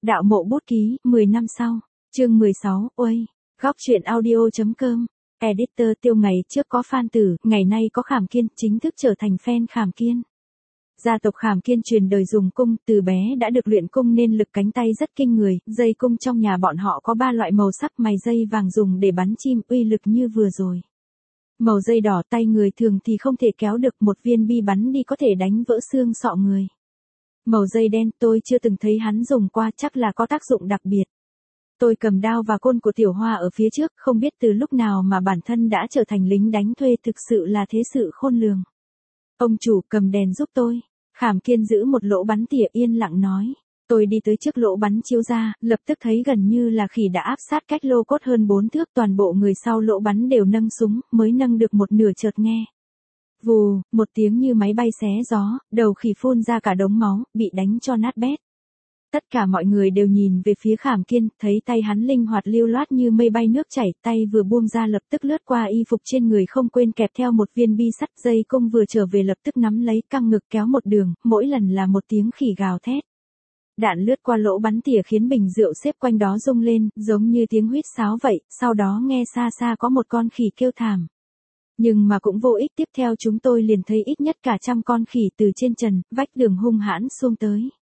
Đạo mộ bút ký, 10 năm sau, chương 16, uây, góc truyện audio.com, editor Tiêu ngày trước có Phan Tử, ngày nay có Khảm Kiên, chính thức trở thành fan Khảm Kiên. Gia tộc Khảm Kiên truyền đời dùng cung, từ bé đã được luyện cung nên lực cánh tay rất kinh người, dây cung trong nhà bọn họ có 3 loại màu sắc mày dây vàng dùng để bắn chim, uy lực như vừa rồi. Màu dây đỏ tay người thường thì không thể kéo được, một viên bi bắn đi có thể đánh vỡ xương sọ người. Màu dây đen tôi chưa từng thấy hắn dùng qua, chắc là có tác dụng đặc biệt. Tôi cầm đao và côn của Tiểu Hoa ở phía trước, không biết từ lúc nào mà bản thân đã trở thành lính đánh thuê, thực sự là thế sự khôn lường. Ông chủ cầm đèn giúp tôi. Khảm Kiên giữ một lỗ bắn tỉa yên lặng nói. Tôi đi tới trước lỗ bắn chiếu ra, lập tức thấy gần như là khỉ đã áp sát cách lô cốt hơn 4 thước, toàn bộ người sau lỗ bắn đều nâng súng, mới nâng được một nửa chợt nghe. Vù, một tiếng như máy bay xé gió, đầu khỉ phun ra cả đống máu, bị đánh cho nát bét. Tất cả mọi người đều nhìn về phía Khảm Kiên, thấy tay hắn linh hoạt lưu loát như mây bay nước chảy, tay vừa buông ra lập tức lướt qua y phục trên người, không quên kẹp theo một viên bi sắt, dây cung vừa trở về lập tức nắm lấy, căng ngực kéo một đường, mỗi lần là một tiếng khỉ gào thét. Đạn lướt qua lỗ bắn tỉa khiến bình rượu xếp quanh đó rung lên, giống như tiếng huýt sáo vậy, sau đó nghe xa xa có một con khỉ kêu thảm. Nhưng mà cũng vô ích, tiếp theo chúng tôi liền thấy ít nhất cả 100 con khỉ từ trên trần, vách đường hung hãn xông tới.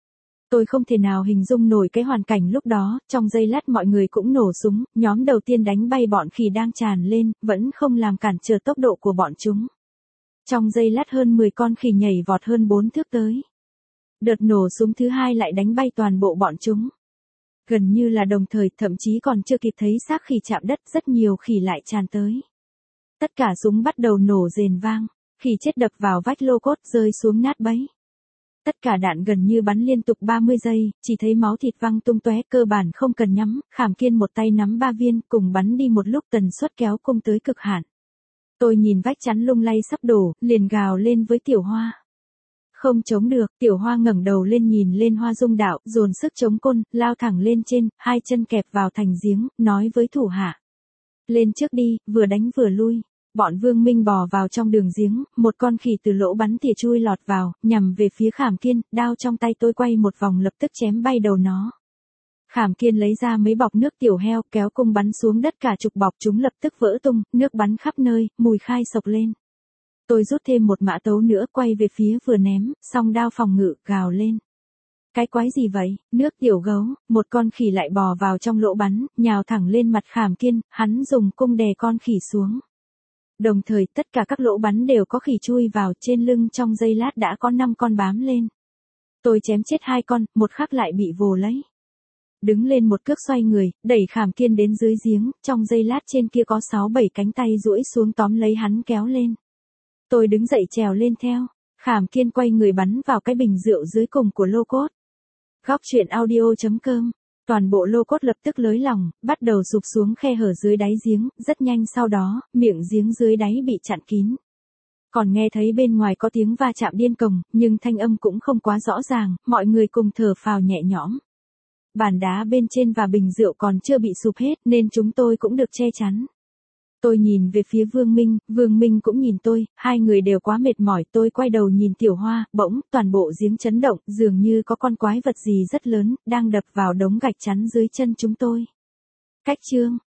Tôi không thể nào hình dung nổi cái hoàn cảnh lúc đó, trong giây lát mọi người cũng nổ súng, nhóm đầu tiên đánh bay bọn khỉ đang tràn lên, vẫn không làm cản trở tốc độ của bọn chúng. Trong giây lát hơn 10 con khỉ nhảy vọt hơn 4 thước tới. Đợt nổ súng thứ hai lại đánh bay toàn bộ bọn chúng. Gần như là đồng thời, thậm chí còn chưa kịp thấy xác khỉ chạm đất, rất nhiều khỉ lại tràn tới. Tất cả súng bắt đầu nổ rền vang, khỉ chết đập vào vách lô cốt rơi xuống nát bấy. Tất cả đạn gần như bắn liên tục 30 giây, chỉ thấy máu thịt văng tung tóe, cơ bản không cần nhắm, Khảm Kiên một tay nắm 3 viên, cùng bắn đi một lúc, tần suất kéo cung tới cực hạn. Tôi nhìn vách chắn lung lay sắp đổ, liền gào lên với Tiểu Hoa. Không chống được, Tiểu Hoa ngẩng đầu lên nhìn lên Hoa Dung Đạo, dồn sức chống côn, lao thẳng lên trên, hai chân kẹp vào thành giếng, nói với thủ hạ. Lên trước đi, vừa đánh vừa lui. Bọn Vương Minh bò vào trong đường giếng, một con khỉ từ lỗ bắn tỉa chui lọt vào, nhằm về phía Khảm Kiên, đao trong tay tôi quay một vòng lập tức chém bay đầu nó. Khảm Kiên lấy ra mấy bọc nước tiểu heo, kéo cung bắn xuống đất cả chục bọc, chúng lập tức vỡ tung, nước bắn khắp nơi, mùi khai sộc lên. Tôi rút thêm một mã tấu nữa, quay về phía vừa ném, song đao phòng ngự, gào lên. Cái quái gì vậy, nước tiểu gấu, một con khỉ lại bò vào trong lỗ bắn, nhào thẳng lên mặt Khảm Kiên, hắn dùng cung đè con khỉ xuống. Đồng thời tất cả các lỗ bắn đều có khỉ chui vào, trên lưng trong giây lát đã có 5 con bám lên. Tôi chém chết 2 con, một khác lại bị vồ lấy. Đứng lên một cước xoay người, đẩy Khảm Kiên đến dưới giếng, trong giây lát trên kia có 6-7 cánh tay duỗi xuống tóm lấy hắn kéo lên. Tôi đứng dậy trèo lên theo, Khảm Kiên quay người bắn vào cái bình rượu dưới cùng của lô cốt. Góc truyện audio.com. Toàn bộ lô cốt lập tức lới lỏng, bắt đầu sụp xuống khe hở dưới đáy giếng, rất nhanh sau đó, miệng giếng dưới đáy bị chặn kín. Còn nghe thấy bên ngoài có tiếng va chạm điên cuồng, nhưng thanh âm cũng không quá rõ ràng, mọi người cùng thở phào nhẹ nhõm. Bàn đá bên trên và bình rượu còn chưa bị sụp hết nên chúng tôi cũng được che chắn. Tôi nhìn về phía Vương Minh cũng nhìn tôi, hai người đều quá mệt mỏi, tôi quay đầu nhìn Tiểu Hoa, bỗng, toàn bộ giếng chấn động, dường như có con quái vật gì rất lớn, đang đập vào đống gạch chắn dưới chân chúng tôi. Cách chương.